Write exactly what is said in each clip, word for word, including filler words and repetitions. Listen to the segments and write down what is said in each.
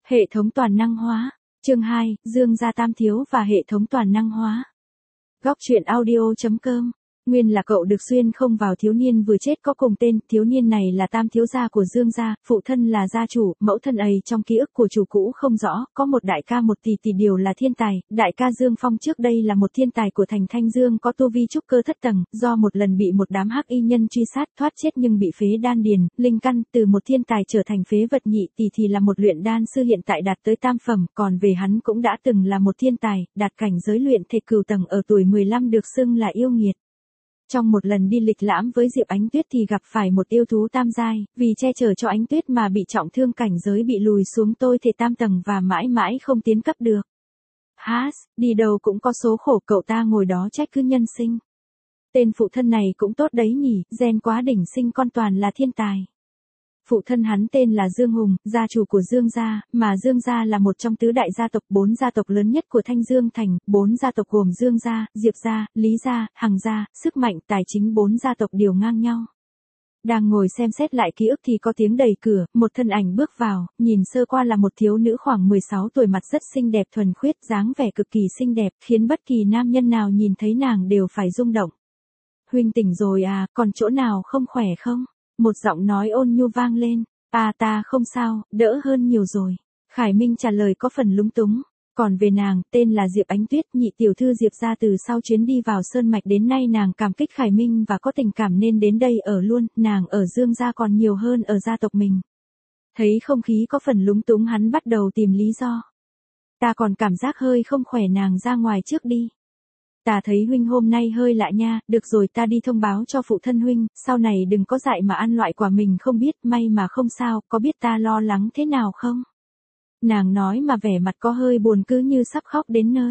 Hệ thống toàn năng hóa. Chương hai, Dương gia tam thiếu và hệ thống toàn năng hóa. Góc truyện audio chấm com. Nguyên là cậu được xuyên không vào thiếu niên vừa chết có cùng tên, thiếu niên này là tam thiếu gia của Dương gia, phụ thân là gia chủ, mẫu thân ấy trong ký ức của chủ cũ không rõ, có một đại ca một tỷ tỷ đều là thiên tài, đại ca Dương Phong trước đây là một thiên tài của thành Thanh Dương có tu vi trúc cơ thất tầng, do một lần bị một đám hắc y nhân truy sát thoát chết nhưng bị phế đan điền, linh căn, từ một thiên tài trở thành phế vật nhị tỷ thì là một luyện đan sư hiện tại đạt tới tam phẩm, còn về hắn cũng đã từng là một thiên tài, đạt cảnh giới luyện thể cửu tầng ở tuổi mười lăm được xưng là yêu nghiệt. Trong một lần đi lịch lãm với Diệp Ánh Tuyết thì gặp phải một yêu thú tam giai, vì che chở cho Ánh Tuyết mà bị trọng thương cảnh giới bị lùi xuống tôi thể tam tầng và mãi mãi không tiến cấp được. Hás, đi đâu cũng có số khổ cậu ta ngồi đó trách cứ nhân sinh. Tên phụ thân này cũng tốt đấy nhỉ, gen quá đỉnh sinh con toàn là thiên tài. Phụ thân hắn tên là Dương Hùng, gia chủ của Dương gia, mà Dương gia là một trong tứ đại gia tộc bốn gia tộc lớn nhất của Thanh Dương Thành, bốn gia tộc gồm Dương gia, Diệp gia, Lý gia, Hằng gia, sức mạnh tài chính bốn gia tộc đều ngang nhau. Đang ngồi xem xét lại ký ức thì có tiếng đẩy cửa, một thân ảnh bước vào, nhìn sơ qua là một thiếu nữ khoảng mười sáu tuổi mặt rất xinh đẹp thuần khiết, dáng vẻ cực kỳ xinh đẹp, khiến bất kỳ nam nhân nào nhìn thấy nàng đều phải rung động. Huynh tỉnh rồi à, còn chỗ nào không khỏe không? Một giọng nói ôn nhu vang lên, à ta không sao, đỡ hơn nhiều rồi. Khải Minh trả lời có phần lúng túng, còn về nàng, tên là Diệp Ánh Tuyết, nhị tiểu thư Diệp gia từ sau chuyến đi vào Sơn Mạch đến nay nàng cảm kích Khải Minh và có tình cảm nên đến đây ở luôn, nàng ở Dương gia còn nhiều hơn ở gia tộc mình. Thấy không khí có phần lúng túng hắn bắt đầu tìm lý do. Ta còn cảm giác hơi không khỏe nàng ra ngoài trước đi. Ta thấy huynh hôm nay hơi lạ nha, được rồi ta đi thông báo cho phụ thân huynh, sau này đừng có dại mà ăn loại quả mình không biết, may mà không sao, có biết ta lo lắng thế nào không? Nàng nói mà vẻ mặt có hơi buồn cứ như sắp khóc đến nơi.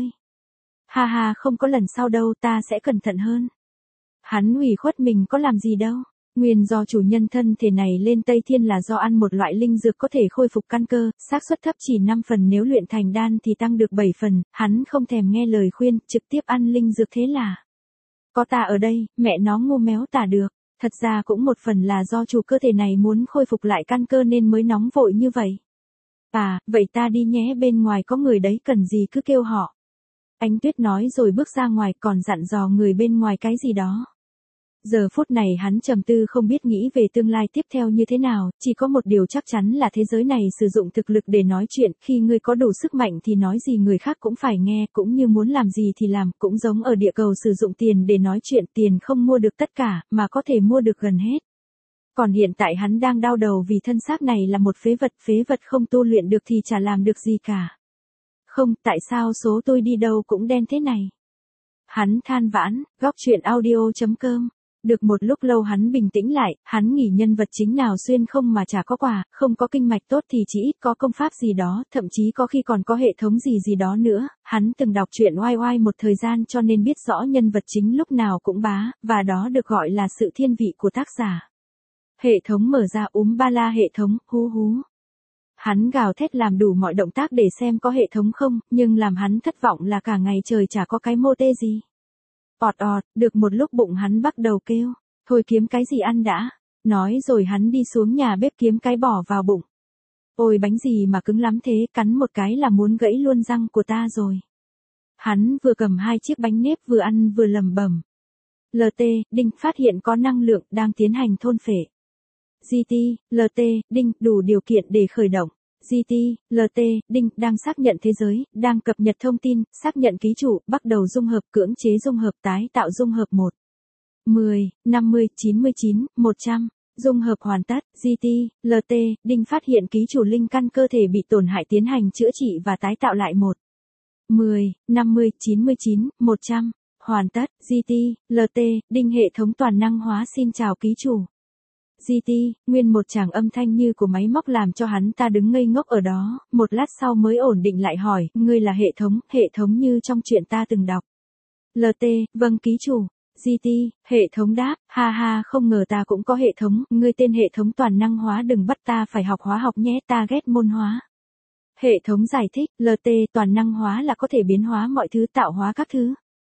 Ha ha không có lần sau đâu ta sẽ cẩn thận hơn. Hắn ủy khuất mình có làm gì đâu. Nguyên do chủ nhân thân thể này lên Tây Thiên là do ăn một loại linh dược có thể khôi phục căn cơ, xác suất thấp chỉ năm phần nếu luyện thành đan thì tăng được bảy phần, hắn không thèm nghe lời khuyên, trực tiếp ăn linh dược thế là. Có ta ở đây, mẹ nó ngu méo tả được, thật ra cũng một phần là do chủ cơ thể này muốn khôi phục lại căn cơ nên mới nóng vội như vậy. À, vậy ta đi nhé bên ngoài có người đấy cần gì cứ kêu họ. Ánh Tuyết nói rồi bước ra ngoài còn dặn dò người bên ngoài cái gì đó. Giờ phút này hắn trầm tư không biết nghĩ về tương lai tiếp theo như thế nào, chỉ có một điều chắc chắn là thế giới này sử dụng thực lực để nói chuyện, khi ngươi có đủ sức mạnh thì nói gì người khác cũng phải nghe, cũng như muốn làm gì thì làm, cũng giống ở địa cầu sử dụng tiền để nói chuyện, tiền không mua được tất cả, mà có thể mua được gần hết. Còn hiện tại hắn đang đau đầu vì thân xác này là một phế vật, phế vật không tu luyện được thì chả làm được gì cả. Không, tại sao số tôi đi đâu cũng đen thế này? Hắn than vãn, góc truyện audio chấm com. Được một lúc lâu hắn bình tĩnh lại, hắn nghĩ nhân vật chính nào xuyên không mà chả có quả, không có kinh mạch tốt thì chỉ ít có công pháp gì đó, thậm chí có khi còn có hệ thống gì gì đó nữa, hắn từng đọc truyện oai oai một thời gian cho nên biết rõ nhân vật chính lúc nào cũng bá, và đó được gọi là sự thiên vị của tác giả. Hệ thống mở ra úm ba la hệ thống, hú hú. Hắn gào thét làm đủ mọi động tác để xem có hệ thống không, nhưng làm hắn thất vọng là cả ngày trời chả có cái mô tê gì. Ọt ọt, được một lúc bụng hắn bắt đầu kêu, thôi kiếm cái gì ăn đã, nói rồi hắn đi xuống nhà bếp kiếm cái bỏ vào bụng. Ôi bánh gì mà cứng lắm thế, cắn một cái là muốn gãy luôn răng của ta rồi. Hắn vừa cầm hai chiếc bánh nếp vừa ăn vừa lẩm bẩm. lờ tê, đinh, phát hiện có năng lượng, đang tiến hành thôn phệ. giê tê, lờ tê, đinh, đủ điều kiện để khởi động. giê tê, lờ tê, đinh, đang xác nhận thế giới, đang cập nhật thông tin, xác nhận ký chủ, bắt đầu dung hợp, cưỡng chế dung hợp, tái tạo dung hợp một. mười, năm mươi, chín mươi chín, một trăm. Dung hợp hoàn tất, giê tê, lờ tê, đinh phát hiện ký chủ linh căn cơ thể bị tổn hại tiến hành chữa trị và tái tạo lại một. mười, năm mươi, chín mươi chín, một trăm. Hoàn tất, giê tê, lờ tê, đinh hệ thống toàn năng hóa xin chào ký chủ. giê tê, nguyên một tràng âm thanh như của máy móc làm cho hắn ta đứng ngây ngốc ở đó, một lát sau mới ổn định lại hỏi, ngươi là hệ thống, hệ thống như trong chuyện ta từng đọc. lờ tê, vâng ký chủ. giê tê, hệ thống đáp, ha ha không ngờ ta cũng có hệ thống, ngươi tên hệ thống toàn năng hóa đừng bắt ta phải học hóa học nhé ta ghét môn hóa. Hệ thống giải thích, lờ tê toàn năng hóa là có thể biến hóa mọi thứ tạo hóa các thứ.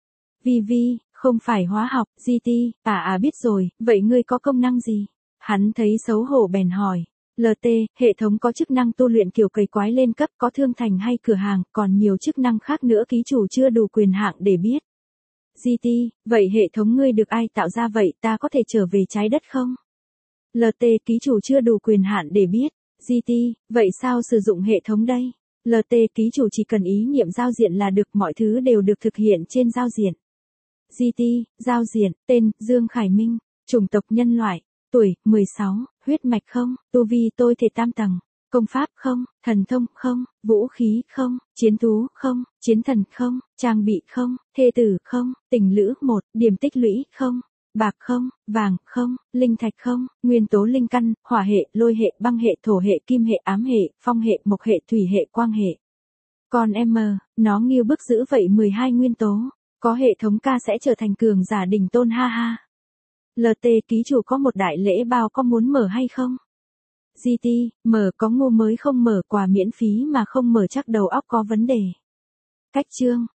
Vi vi, không phải hóa học, giê tê, à à biết rồi, vậy ngươi có công năng gì? Hắn thấy xấu hổ bèn hỏi. lờ tê, hệ thống có chức năng tu luyện kiểu cày quái lên cấp, có thương thành hay cửa hàng, còn nhiều chức năng khác nữa ký chủ chưa đủ quyền hạn để biết. giê tê, vậy hệ thống ngươi được ai tạo ra vậy, ta có thể trở về trái đất không? lờ tê, ký chủ chưa đủ quyền hạn để biết. giê tê, vậy sao sử dụng hệ thống đây? lờ tê, ký chủ chỉ cần ý niệm giao diện là được, mọi thứ đều được thực hiện trên giao diện. giê tê, giao diện, tên, Dương Khải Minh, chủng tộc nhân loại, tuổi, mười sáu, huyết mạch không, tu vi tôi thể tam tầng, công pháp không, thần thông không, vũ khí không, chiến thú không, chiến thần không, trang bị không, thê tử không, tình lữ một, điểm tích lũy không, bạc không, vàng không, linh thạch không, nguyên tố linh căn, hỏa hệ, lôi hệ, băng hệ, thổ hệ, kim hệ, ám hệ, phong hệ, mộc hệ, thủy hệ, quang hệ. Còn em, nó nghiêu bức dữ vậy, mười hai nguyên tố, có hệ thống ca sẽ trở thành cường giả đỉnh tôn ha ha. lờ tê, ký chủ có một đại lễ bao, có muốn mở hay không? giê tê, mở, có ngu mới không mở, quà miễn phí mà không mở chắc đầu óc có vấn đề. Cách chương,